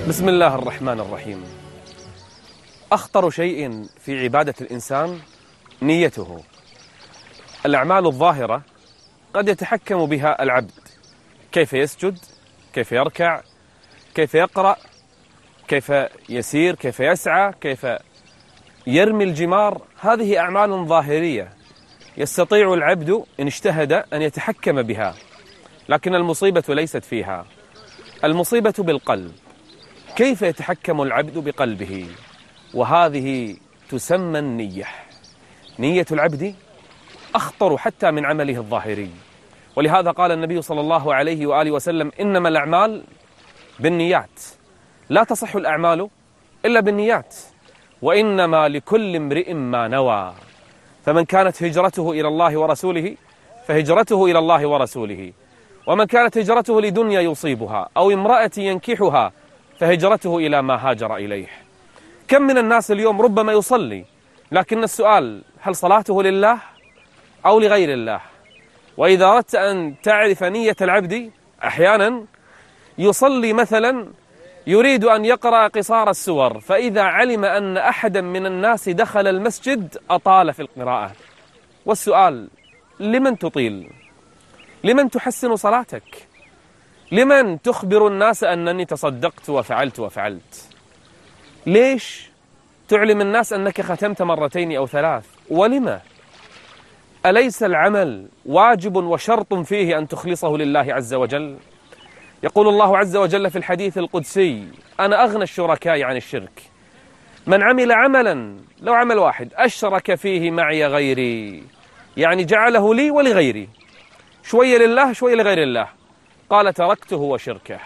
بسم الله الرحمن الرحيم. أخطر شيء في عبادة الإنسان نيته. الأعمال الظاهرة قد يتحكم بها العبد، كيف يسجد، كيف يركع، كيف يقرأ، كيف يسير، كيف يسعى، كيف يرمي الجمار. هذه أعمال ظاهرية يستطيع العبد إن اجتهد أن يتحكم بها، لكن المصيبة ليست فيها، المصيبة بالقلب. كيف يتحكم العبد بقلبه؟ وهذه تسمى النية. نية العبد أخطر حتى من عمله الظاهري، ولهذا قال النبي صلى الله عليه وآله وسلم: إنما الأعمال بالنيات، لا تصح الأعمال إلا بالنيات، وإنما لكل امرئ ما نوى. فمن كانت هجرته إلى الله ورسوله فهجرته إلى الله ورسوله، ومن كانت هجرته لدنيا يصيبها أو امرأة ينكحها فهجرته إلى ما هاجر إليه. كم من الناس اليوم ربما يصلي، لكن السؤال: هل صلاته لله أو لغير الله؟ وإذا أردت أن تعرف نية العبد، أحيانا يصلي مثلا يريد أن يقرأ قصار السور، فإذا علم أن أحدا من الناس دخل المسجد أطال في القراءة. والسؤال: لمن تطيل؟ لمن تحسن صلاتك؟ لمن تخبر الناس أنني تصدقت وفعلت؟ ليش تعلم الناس أنك ختمت مرتين أو ثلاث؟ ولما؟ أليس العمل واجب وشرط فيه أن تخلصه لله عز وجل؟ يقول الله عز وجل في الحديث القدسي: أنا أغنى الشركاء عن الشرك. من عمل عملا، لو عمل واحد، أشرك فيه معي غيري، يعني جعله لي ولغيري، شوية لله شوية لغير الله، قال تركته وشركه.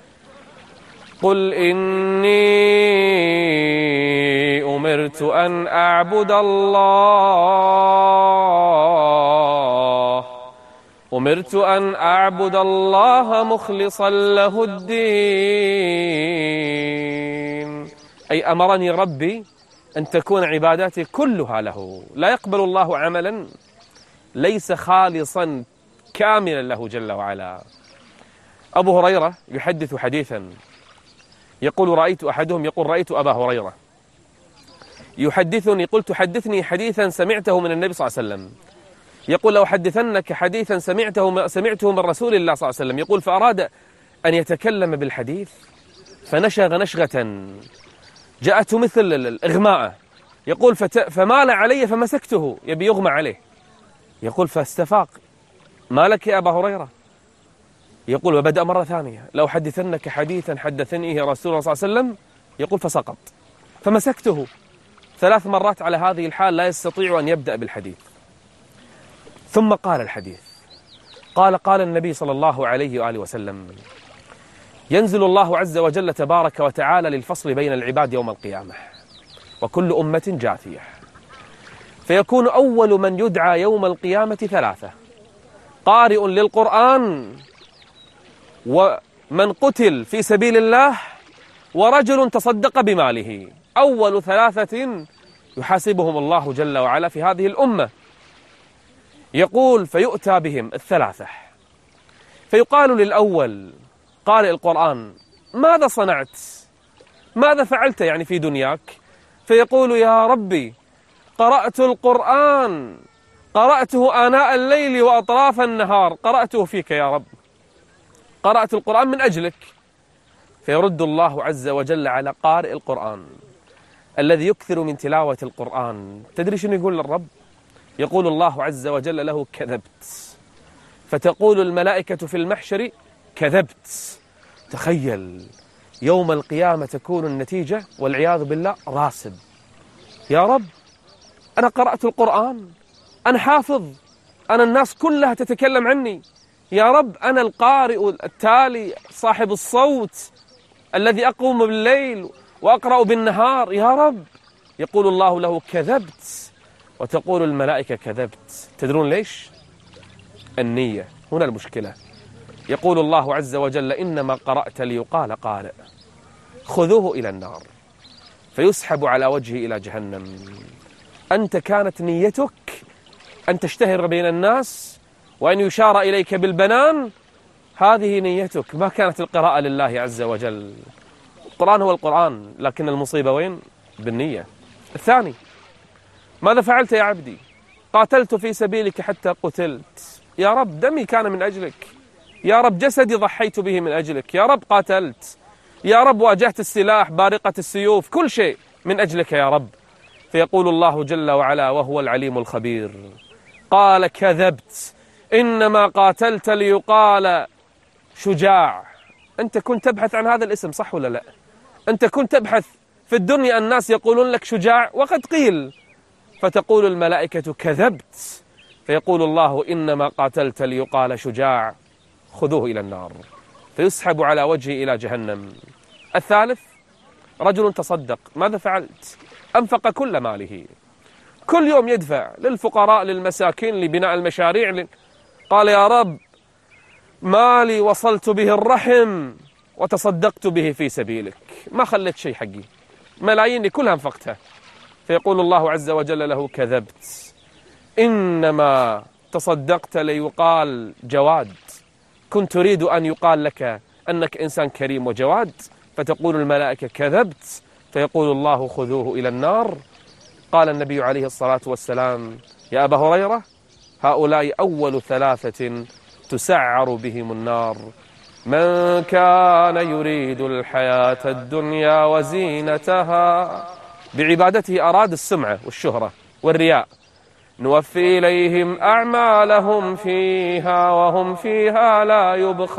قل إني أمرت أن أعبد الله مخلصا له الدين. أي أمرني ربي أن تكون عباداتي كلها له، لا يقبل الله عملا ليس خالصا كاملا له جل وعلا. أبو هريرة يحدث حديثا، يقول رأيت أبا هريرة يحدثني، قلت حدثني حديثا سمعته من النبي صلى الله عليه وسلم. يقول: لو حدثنك حديثا سمعته من رسول الله صلى الله عليه وسلم. يقول: فأراد أن يتكلم بالحديث فنشغ نشغة جاءته مثل الإغماء. يقول: فمال علي فمسكته، يبي يغمى عليه. يقول: فاستفاق: ما لك يا أبا هريرة؟ يقول: وبدأ مرة ثانية: لو حدثنك حديثا حدثنيه رسول الله صلى الله عليه وسلم. يقول: فسقط. فمسكته 3 مرات على هذه الحال، لا يستطيع أن يبدأ بالحديث. ثم قال الحديث، قال النبي صلى الله عليه وآله وسلم: ينزل الله عز وجل تبارك وتعالى للفصل بين العباد يوم القيامة، وكل أمة جاثية، فيكون أول من يدعى يوم القيامة 3: قارئ للقرآن، ومن قتل في سبيل الله، ورجل تصدق بماله. أول 3 يحاسبهم الله جل وعلا في هذه الأمة. يقول: فيؤتى بهم 3، فيقال للأول قارئ القرآن: ماذا صنعت؟ ماذا فعلت يعني في دنياك؟ فيقول: يا ربي، قرأت القرآن، قرأته آناء الليل وأطراف النهار، قرأته فيك يا رب، قرأت القرآن من أجلك. فيرد الله عز وجل على قارئ القرآن الذي يكثر من تلاوة القرآن. تدري شنو يقول للرب؟ يقول الله عز وجل له: كذبت. فتقول الملائكة في المحشر: كذبت. تخيل يوم القيامة تكون النتيجة والعياذ بالله راسب. يا رب، أنا قرأت القرآن، أنا حافظ، أنا الناس كلها تتكلم عني. يا رب، أنا القارئ التالي صاحب الصوت الذي أقوم بالليل وأقرأ بالنهار. يا رب، يقول الله له: كذبت. وتقول الملائكة: كذبت. تدرون ليش؟ النية، هنا المشكلة. يقول الله عز وجل: إنما قرأت ليقال قارئ، خذوه إلى النار فيسحب على وجهه إلى جهنم. أنت كانت نيتك أن تشتهر بين الناس وأن يشار إليك بالبنان، هذه نيتك، ما كانت القراءة لله عز وجل. القرآن هو القرآن، لكن المصيبة وين؟ بالنية. الثاني: ماذا فعلت يا عبدي؟ قاتلت في سبيلك حتى قتلت. يا رب دمي كان من أجلك، يا رب جسدي ضحيت به من أجلك، يا رب قاتلت، يا رب واجهت السلاح بارقة السيوف، كل شيء من أجلك يا رب. فيقول الله جل وعلا وهو العليم الخبير: قال كذبت، إنما قاتلت ليقال شجاع. أنت كنت تبحث عن هذا الاسم، صح ولا لا؟ أنت كنت تبحث في الدنيا، الناس يقولون لك شجاع وقد قيل، فتقول الملائكة كذبت، فيقول الله إنما قاتلت ليقال شجاع، خذوه إلى النار، فيسحب على وجهه إلى جهنم. الثالث: رجل تصدق. ماذا فعلت؟ أنفق كل ماله، كل يوم يدفع للفقراء للمساكين لبناء المشاريع. قال: يا رب مالي وصلت به الرحم وتصدقت به في سبيلك، ما خليت شيء حقي، ملاييني كلها انفقتها. فيقول الله عز وجل له: كذبت، إنما تصدقت ليقال جواد، كنت تريد أن يقال لك أنك إنسان كريم وجواد، فتقول الملائكة كذبت، فيقول الله: خذوه إلى النار. قال النبي عليه الصلاة والسلام: يا أبا هريرة، هؤلاء أول ثلاثة تسعر بهم النار: من كان يريد الحياة الدنيا وزينتها، بعبادته أراد السمعة والشهرة والرياء، نوفي إليهم أعمالهم فيها وهم فيها لا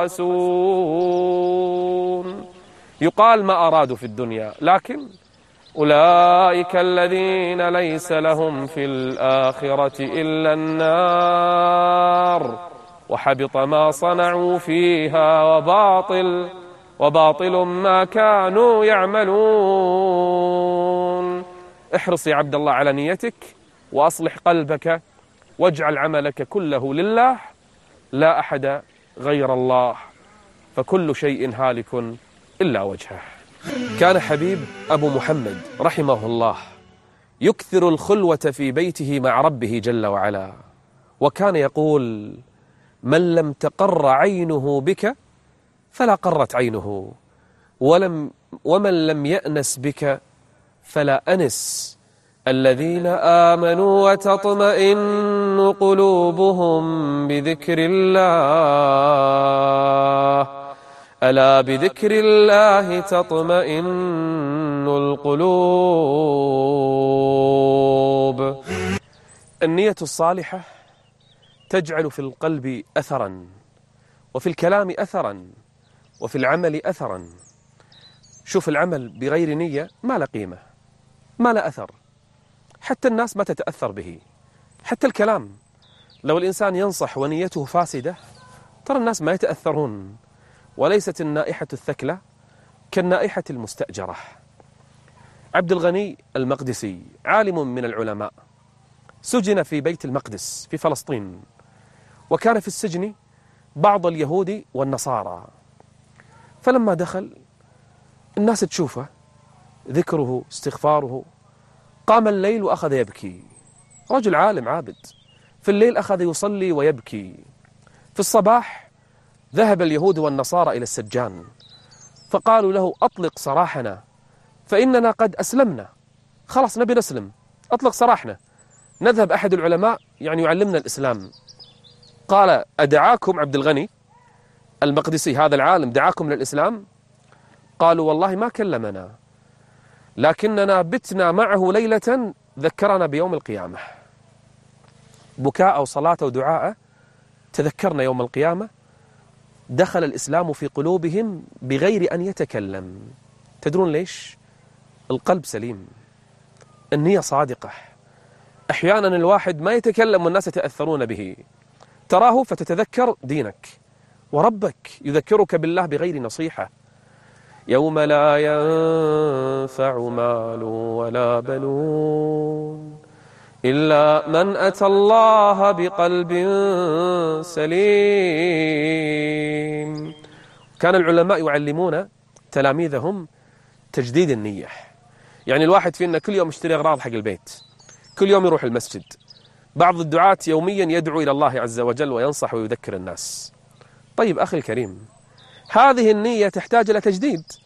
يبخسون. يقال ما أرادوا في الدنيا، لكن أولئك الذين ليس لهم في الآخرة إلا النار وحبط ما صنعوا فيها وباطل ما كانوا يعملون. احرص يا عبد الله على نيتك، وأصلح قلبك، واجعل عملك كله لله لا أحد غير الله، فكل شيء هالك إلا وجهه. كان حبيب أبو محمد رحمه الله يكثر الخلوة في بيته مع ربه جل وعلا، وكان يقول: من لم تقر عينه بك فلا قرت عينه، ومن لم يأنس بك فلا أنس. الذين آمنوا وتطمئن قلوبهم بذكر الله، ألا بذكر الله تطمئن القلوب. النية الصالحة تجعل في القلب أثرا، وفي الكلام أثرا، وفي العمل أثرا. شوف، العمل بغير نية ما له قيمة، ما له أثر، حتى الناس ما تتأثر به. حتى الكلام، لو الإنسان ينصح ونيته فاسدة ترى الناس ما يتأثرون. وليست النائحة الثكلى كالنائحة المستأجرة. عبد الغني المقدسي عالم من العلماء سجن في بيت المقدس في فلسطين، وكان في السجن بعض اليهود والنصارى. فلما دخل الناس تشوفه، ذكره، استغفاره، قام الليل وأخذ يبكي. رجل عالم عابد، في الليل أخذ يصلي ويبكي. في الصباح ذهب اليهود والنصارى إلى السجان فقالوا له: أطلق سراحنا فإننا قد أسلمنا، خلاص نبي نسلم، أطلق سراحنا، نذهب. أحد العلماء يعني يعلمنا الإسلام. قال: أدعاكم عبد الغني المقدسي هذا العالم دعاكم للإسلام؟ قالوا: والله ما كلمنا، لكننا بتنا معه ليلة ذكرنا بيوم القيامة، بكاء وصلاة ودعاء تذكرنا يوم القيامة. دخل الإسلام في قلوبهم بغير أن يتكلم. تدرون ليش؟ القلب سليم، النية صادقة. أحيانا الواحد ما يتكلم والناس يتأثرون به، تراه فتتذكر دينك، وربك يذكرك بالله بغير نصيحة. يوم لا ينفع مال ولا بنون إلا من أتى الله بقلب سليم. كان العلماء يعلمون تلاميذهم تجديد النية. يعني الواحد فينا كل يوم يشتري أغراض حق البيت، كل يوم يروح المسجد. بعض الدعاة يوميا يدعو إلى الله عز وجل وينصح ويذكر الناس. طيب أخي الكريم، هذه النية تحتاج إلى تجديد.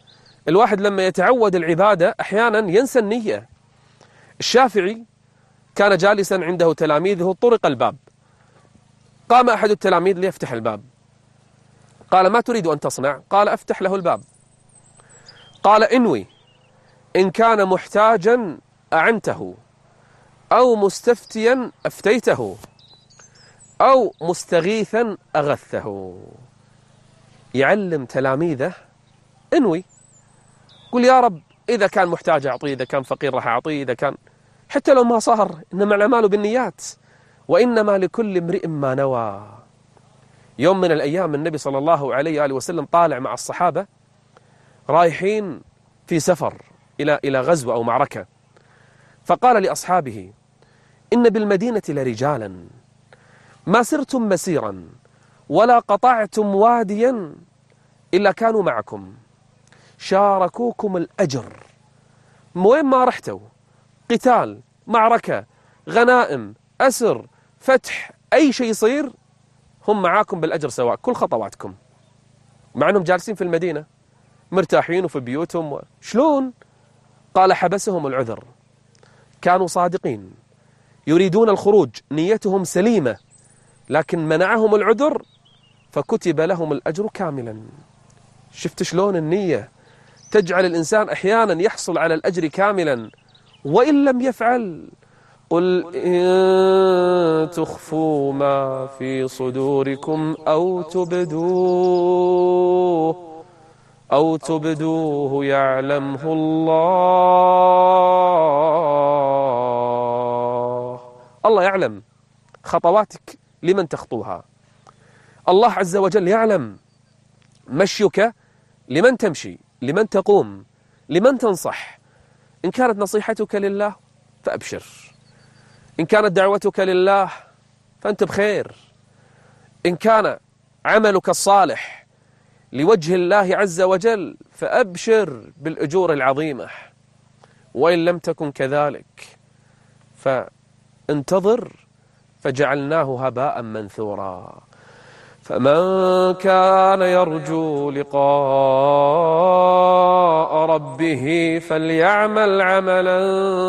الواحد لما يتعود العبادة أحيانا ينسى النية. الشافعي كان جالسا عنده تلاميذه، طرق الباب، قام أحد التلاميذ ليفتح الباب، قال: ما تريد أن تصنع؟ قال: أفتح له الباب. قال: انوي، إن كان محتاجا أعنته، أو مستفتيا أفتيته، أو مستغيثا أغثه. يعلم تلاميذه: انوي، قل يا رب إذا كان محتاج أعطيه، إذا كان فقير راح أعطيه، إذا كان حتى لو ما صار، إنما الأعمال بالنيات وإنما لكل امرئ ما نوى. يوم من الأيام النبي صلى الله عليه وآله وسلم طالع مع الصحابة رايحين في سفر إلى غزو أو معركة، فقال لأصحابه: إن بالمدينة لرجالا ما سرتم مسيرا ولا قطعتم واديا إلا كانوا معكم، شاركوكم الأجر، وين ما رحتوا، قتال، معركة، غنائم، أسر، فتح، أي شيء يصير هم معاكم بالأجر سواء، كل خطواتكم، مع أنهم جالسين في المدينة مرتاحين وفي بيوتهم. شلون؟ قال: حبسهم العذر، كانوا صادقين يريدون الخروج، نيتهم سليمة، لكن منعهم العذر فكتب لهم الأجر كاملا. شفت شلون النية تجعل الإنسان أحيانا يحصل على الأجر كاملا وإن لم يفعل. قل إن تخفوا ما في صدوركم أو تبدوه يعلمه الله. الله يعلم خطواتك لمن تخطوها، الله عز وجل يعلم مشيك لمن تمشي، لمن تقوم، لمن تنصح. إن كانت نصيحتك لله فأبشر، إن كانت دعوتك لله فأنت بخير، إن كان عملك الصالح لوجه الله عز وجل فأبشر بالأجور العظيمة، وإن لم تكن كذلك فانتظر فجعلناه هباء منثورا. فمن كان يرجو لقاء ربه فليعمل عملا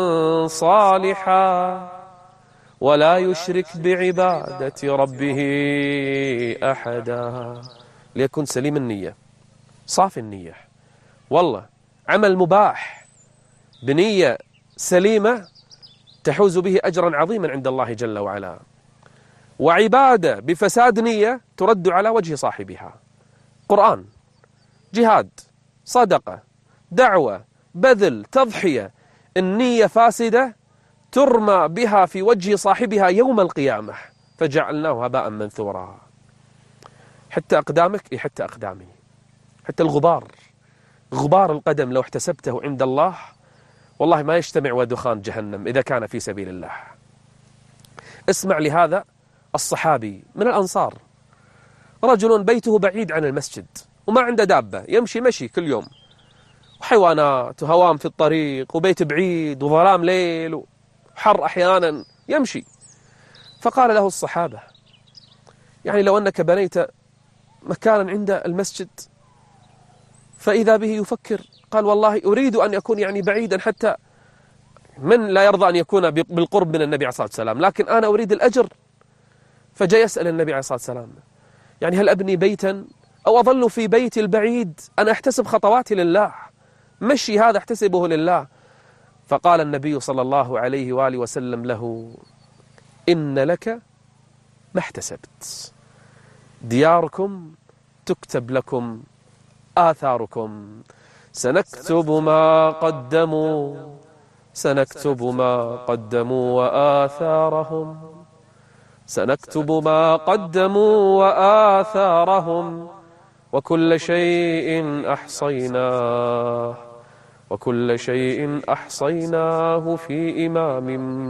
صالحا ولا يشرك بعبادة ربه أحدا. ليكن سليم النية، صافي النية، والله عمل مباح بنية سليمة تحوز به أجرا عظيما عند الله جل وعلا، وعبادة بفساد نية ترد على وجه صاحبها. قرآن، جهاد، صدقة، دعوة، بذل، تضحية، النية فاسدة ترمى بها في وجه صاحبها يوم القيامة فجعلناه هباء منثورا. حتى أقدامك، حتى أقدامي، حتى غبار القدم لو احتسبته عند الله والله ما يجتمع ودخان جهنم إذا كان في سبيل الله. اسمع لهذا الصحابي من الأنصار، رجل بيته بعيد عن المسجد وما عنده دابة، يمشي مشي كل يوم، وحيوانات وهوام في الطريق، وبيت بعيد وظلام ليل وحر أحيانا، يمشي. فقال له الصحابة: يعني لو أنك بنيت مكانا عند المسجد. فإذا به يفكر، قال: والله أريد أن يكون يعني بعيدا، حتى من لا يرضى أن يكون بالقرب من النبي عليه الصلاة والسلام، لكن أنا أريد الأجر. فجاء يسأل النبي عليه الصلاة والسلام: يعني هل أبني بيتا أو أظل في بيتي البعيد أنا أحتسب خطواتي لله، مشي هذا أحتسبه لله؟ فقال النبي صلى الله عليه وآله وسلم له: إن لك ما احتسبت، دياركم تكتب لكم آثاركم، سنكتب ما قدموا وآثارهم، سنكتب ما قدموا وآثارهم، وكل شيء أحصيناه في إمام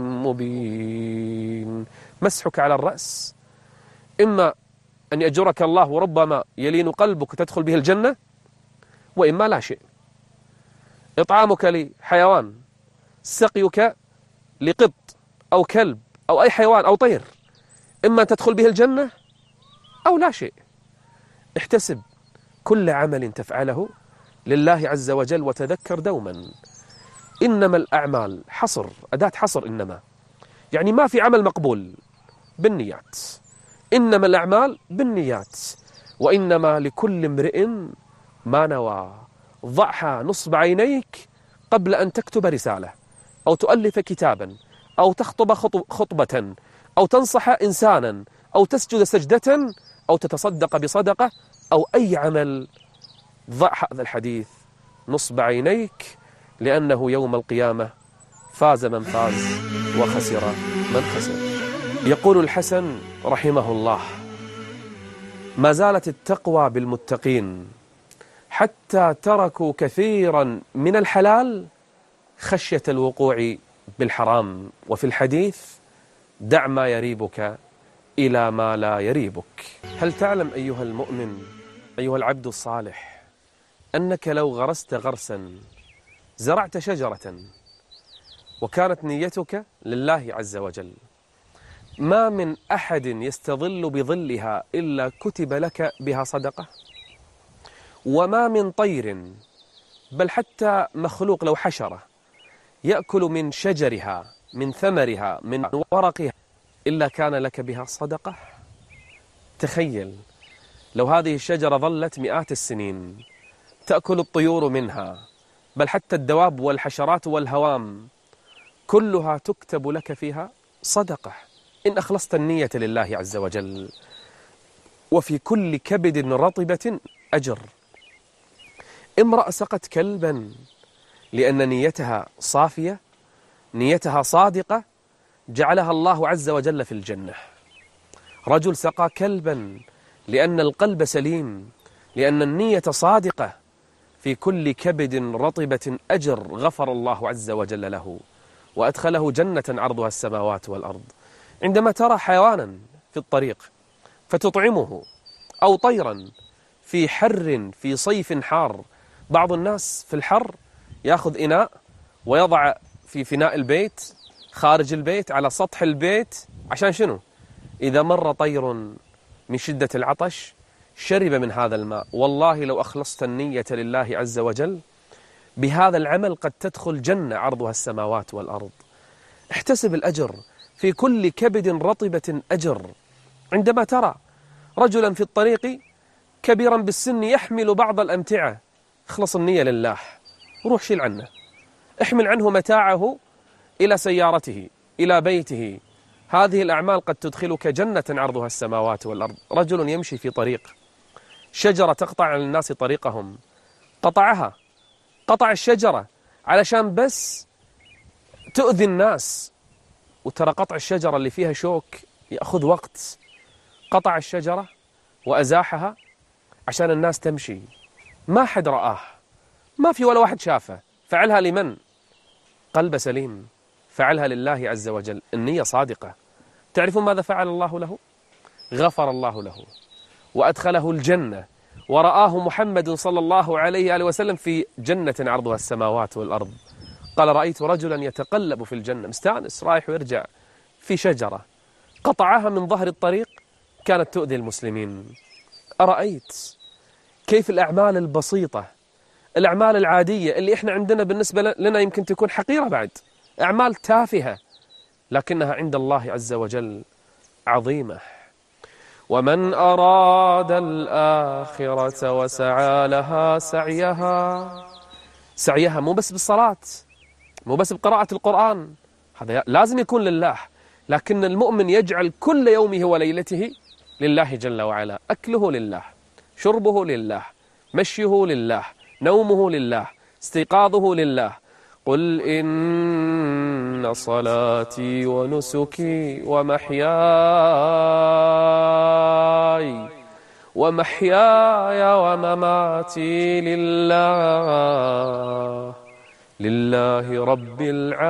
مبين. مسحك على الرأس إما أن يأجرك الله وربما يلين قلبك تدخل به الجنة، وإما لا شيء. إطعامك لحيوان، سقيك لقط أو كلب أو أي حيوان أو طير، إما تدخل به الجنة أو لا شيء. احتسب كل عمل تفعله لله عز وجل. وتذكر دوما إنما الأعمال، حصر، أداة حصر، إنما يعني ما في عمل مقبول بالنيات، إنما الأعمال بالنيات، وإنما لكل امرئ ما نوى. ضعها نصب عينيك قبل أن تكتب رسالة أو تؤلف كتابا أو تخطب خطبة أو تنصح إنسانا أو تسجد سجدة أو تتصدق بصدقة أو أي عمل. ضع هذا الحديث نصب عينيك، لأنه يوم القيامة فاز من فاز وخسر من خسر. يقول الحسن رحمه الله: ما زالت التقوى بالمتقين حتى تركوا كثيرا من الحلال خشية الوقوع بالحرام. وفي الحديث: دع ما يريبك إلى ما لا يريبك. هل تعلم أيها المؤمن، أيها العبد الصالح، أنك لو غرست غرسا، زرعت شجرة وكانت نيتك لله عز وجل، ما من أحد يستظل بظلها إلا كتب لك بها صدقة؟ وما من طير، بل حتى مخلوق لو حشرة، يأكل من شجرها، من ثمرها، من ورقها، إلا كان لك بها صدقة. تخيل لو هذه الشجرة ظلت مئات السنين تأكل الطيور منها، بل حتى الدواب والحشرات والهوام كلها تكتب لك فيها صدقة إن أخلصت النية لله عز وجل. وفي كل كبد رطبة أجر. امرأة سقت كلبا لأن نيتها صافية، نيتها صادقة، جعلها الله عز وجل في الجنة. رجل سقى كلبا لأن القلب سليم، لأن النية صادقة، في كل كبد رطبة أجر، غفر الله عز وجل له وأدخله جنة عرضها السماوات والأرض. عندما ترى حيوانا في الطريق فتطعمه، أو طيرا في حر، في صيف حار، بعض الناس في الحر يأخذ إناء ويضع في فناء البيت خارج البيت على سطح البيت، عشان شنو؟ إذا مر طير من شدة العطش شرب من هذا الماء. والله لو أخلصت النية لله عز وجل بهذا العمل قد تدخل جنة عرضها السماوات والأرض. احتسب الأجر، في كل كبد رطبة أجر. عندما ترى رجلا في الطريق كبيرا بالسن يحمل بعض الأمتعة، اخلص النية لله، روح شيل عنه، احمل عنه متاعه إلى سيارته، إلى بيته. هذه الأعمال قد تدخلك جنة عرضها السماوات والأرض. رجل يمشي في طريق، شجرة تقطع على الناس طريقهم، قطعها، قطع الشجرة علشان بس تؤذي الناس. وترى قطع الشجرة اللي فيها شوك يأخذ وقت. قطع الشجرة وأزاحها عشان الناس تمشي، ما حد رآه، ما في ولا واحد شافه. فعلها لمن؟ قلب سليم، فعلها لله عز وجل، النية صادقة. تعرفون ماذا فعل الله له؟ غفر الله له وأدخله الجنة، ورآه محمد صلى الله عليه وسلم في جنة عرضها السماوات والأرض. قال: رأيت رجلا يتقلب في الجنة، مستانس رايح ويرجع، في شجرة قطعها من ظهر الطريق كانت تؤذي المسلمين. أرأيت كيف الأعمال البسيطة، الأعمال العادية اللي إحنا عندنا بالنسبة لنا يمكن تكون حقيرة بعد، أعمال تافهة، لكنها عند الله عز وجل عظيمة. ومن أراد الآخرة وسعى لها سعيها مو بس بالصلاة، مو بس بقراءة القرآن، هذا لازم يكون لله، لكن المؤمن يجعل كل يومه وليلته لله جل وعلا. أكله لله، شربه لله، مشيه لله، نومه لله، استيقاظه لله. قل إن صلاتي ونسكي ومحياي ومماتي لله رب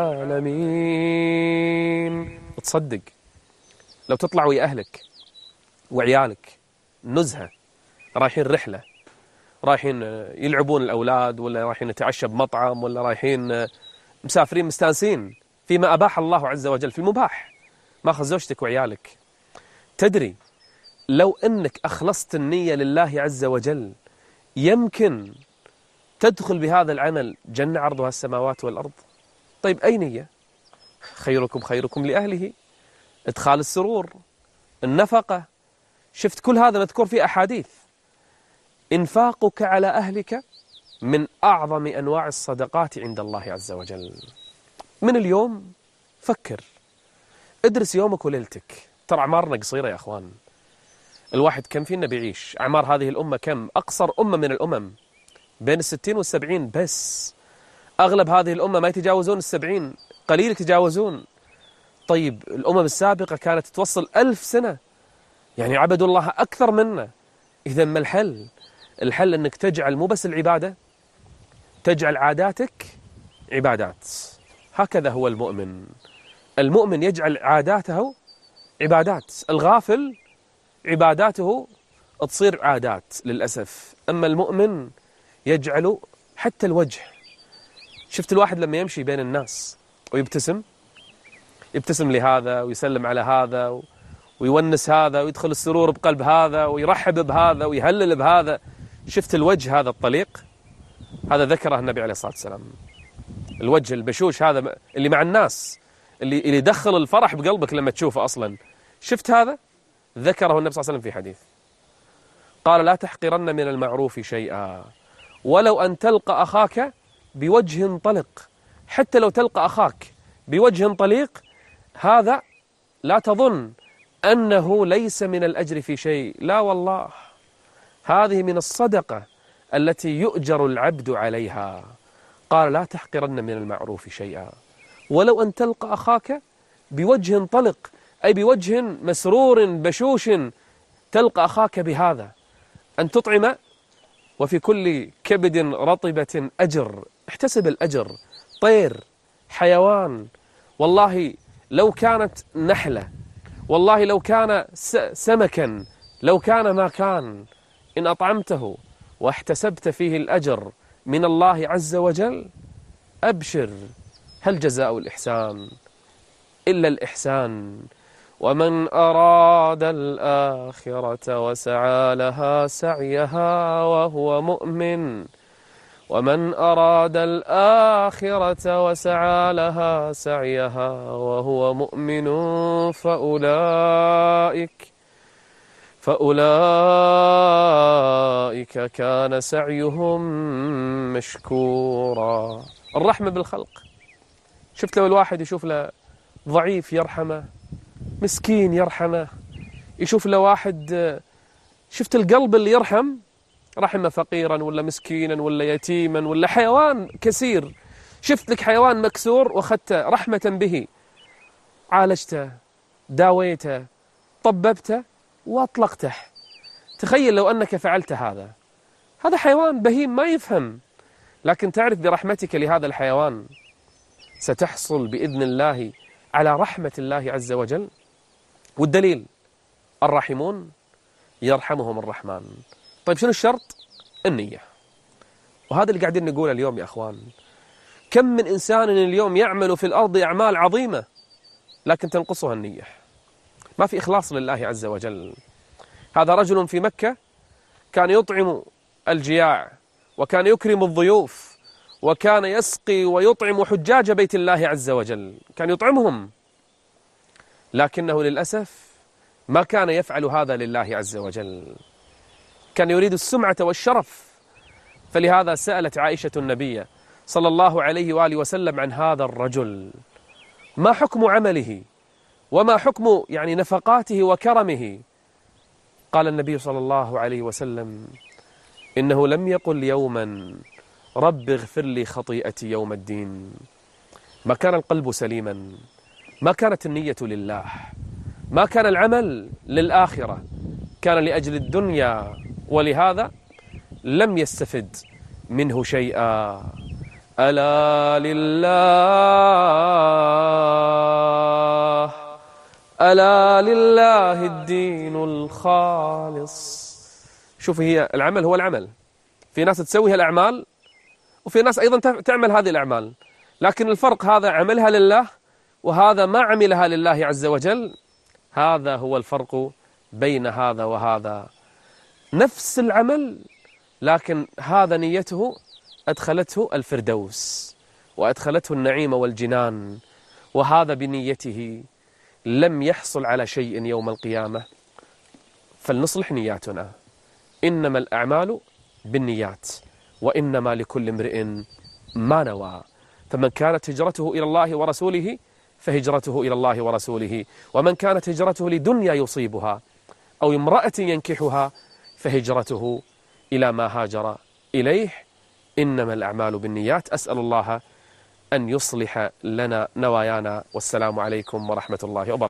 العالمين. تصدق لو تطلع ويا أهلك وعيالك نزهة، رايحين رحلة، رايحين يلعبون الأولاد، ولا رايحين يتعشى بمطعم، ولا رايحين مسافرين مستانسين فيما أباح الله عز وجل، في المباح، ماخذ زوجتك وعيالك، تدري لو أنك أخلصت النية لله عز وجل يمكن تدخل بهذا العمل جنة عرضها السماوات والأرض. طيب أي نية؟ خيركم خيركم لأهله، إدخال السرور، النفقة. شفت كل هذا مذكور في أحاديث. إنفاقك على أهلك من أعظم أنواع الصدقات عند الله عز وجل. من اليوم فكر، ادرس يومك وليلتك. ترى أعمارنا قصيرة يا أخوان. الواحد كم فينا بيعيش؟ أعمار هذه الأمة كم؟ أقصر أمة من الأمم بين 60 و70 بس. أغلب هذه الأمة ما يتجاوزون 70، قليل يتجاوزون. طيب الأمم السابقة كانت توصل 1000 سنة، يعني عبدوا الله أكثر منا. إذا ما الحل؟ الحل أنك تجعل مو بس العبادة، تجعل عاداتك عبادات. هكذا هو المؤمن. المؤمن يجعل عاداته عبادات. الغافل عباداته تصير عادات للأسف. أما المؤمن يجعل حتى الوجه. شفت الواحد لما يمشي بين الناس ويبتسم، يبتسم لهذا ويسلم على هذا ويونس هذا ويدخل السرور بقلب هذا ويرحب بهذا ويهلل بهذا. شفت الوجه هذا الطليق؟ هذا ذكره النبي عليه الصلاة والسلام. الوجه البشوش هذا اللي مع الناس، اللي يدخل الفرح بقلبك لما تشوفه أصلا. شفت هذا؟ ذكره النبي صلى الله عليه وسلم في حديث، قال: لا تحقرن من المعروف شيئا ولو أن تلقى أخاك بوجه طلق. حتى لو تلقى أخاك بوجه طليق، هذا لا تظن أنه ليس من الأجر في شيء، لا والله، هذه من الصدقة التي يؤجر العبد عليها. قال: لا تحقرن من المعروف شيئا ولو أن تلقى أخاك بوجه طلق، أي بوجه مسرور بشوش. تلقى أخاك بهذا، أن تطعم وفي كل كبد رطبة أجر. احتسب الأجر. طير، حيوان، والله لو كانت نحلة، والله لو كان سمكا، لو كان ما كان، إن أطعمته واحتسبت فيه الأجر من الله عز وجل، أبشر، هل جزاء الإحسان إلا الإحسان. ومن أراد الآخرة وسعى لها سعيها وهو مؤمن، ومن أراد الآخرة وسعى لها سعيها وهو مؤمن فأولئك كان سعيهم مشكورا. الرحمة بالخلق. شفت لو الواحد يشوف له ضعيف يرحمه، مسكين يرحمه، يشوف له واحد، شفت القلب اللي يرحم، رحمه فقيرا ولا مسكينا ولا يتيما ولا حيوان كثير. شفت لك حيوان مكسور واخذته رحمة به، عالجته، داويته، طببته واطلقته. تخيل لو أنك فعلت هذا. هذا حيوان بهيم ما يفهم، لكن تعرف برحمتك لهذا الحيوان ستحصل بإذن الله على رحمة الله عز وجل. والدليل: الراحمون يرحمهم الرحمن. طيب شنو الشرط؟ النية. وهذا اللي قاعدين نقوله اليوم يا أخوان. كم من إنسان اليوم يعمل في الأرض أعمال عظيمة لكن تنقصها النية، ما في إخلاص لله عز وجل. هذا رجل في مكة كان يطعم الجياع، وكان يكرم الضيوف، وكان يسقي ويطعم حجاج بيت الله عز وجل، كان يطعمهم، لكنه للأسف ما كان يفعل هذا لله عز وجل، كان يريد السمعة والشرف. فلهذا سألت عائشة النبي صلى الله عليه وآله وسلم عن هذا الرجل: ما حكم عمله وما حكم نفقاته وكرمه؟ قال النبي صلى الله عليه وسلم: إنه لم يقل يوما رب اغفر لي خطيئتي يوم الدين. ما كان القلب سليما، ما كانت النية لله، ما كان العمل للآخرة، كان لأجل الدنيا، ولهذا لم يستفد منه شيئا. ألا لله الدين الخالص. شوف، هي العمل هو العمل. في ناس تسوي هالأعمال وفي ناس أيضا تعمل هذه الأعمال، لكن الفرق هذا عملها لله وهذا ما عملها لله عز وجل. هذا هو الفرق بين هذا وهذا. نفس العمل لكن هذا نيته أدخلته الفردوس وأدخلته النعيم والجنان، وهذا بنيته لم يحصل على شيء يوم القيامة. فلنصلح نياتنا، إنما الأعمال بالنيات وإنما لكل امرئ ما نوى. فمن كانت هجرته إلى الله ورسوله فهجرته إلى الله ورسوله، ومن كانت هجرته لدنيا يصيبها أو امرأة ينكحها فهجرته إلى ما هاجر إليه. إنما الأعمال بالنيات. أسأل الله أن يصلح لنا نوايانا، والسلام عليكم ورحمة الله وبركاته.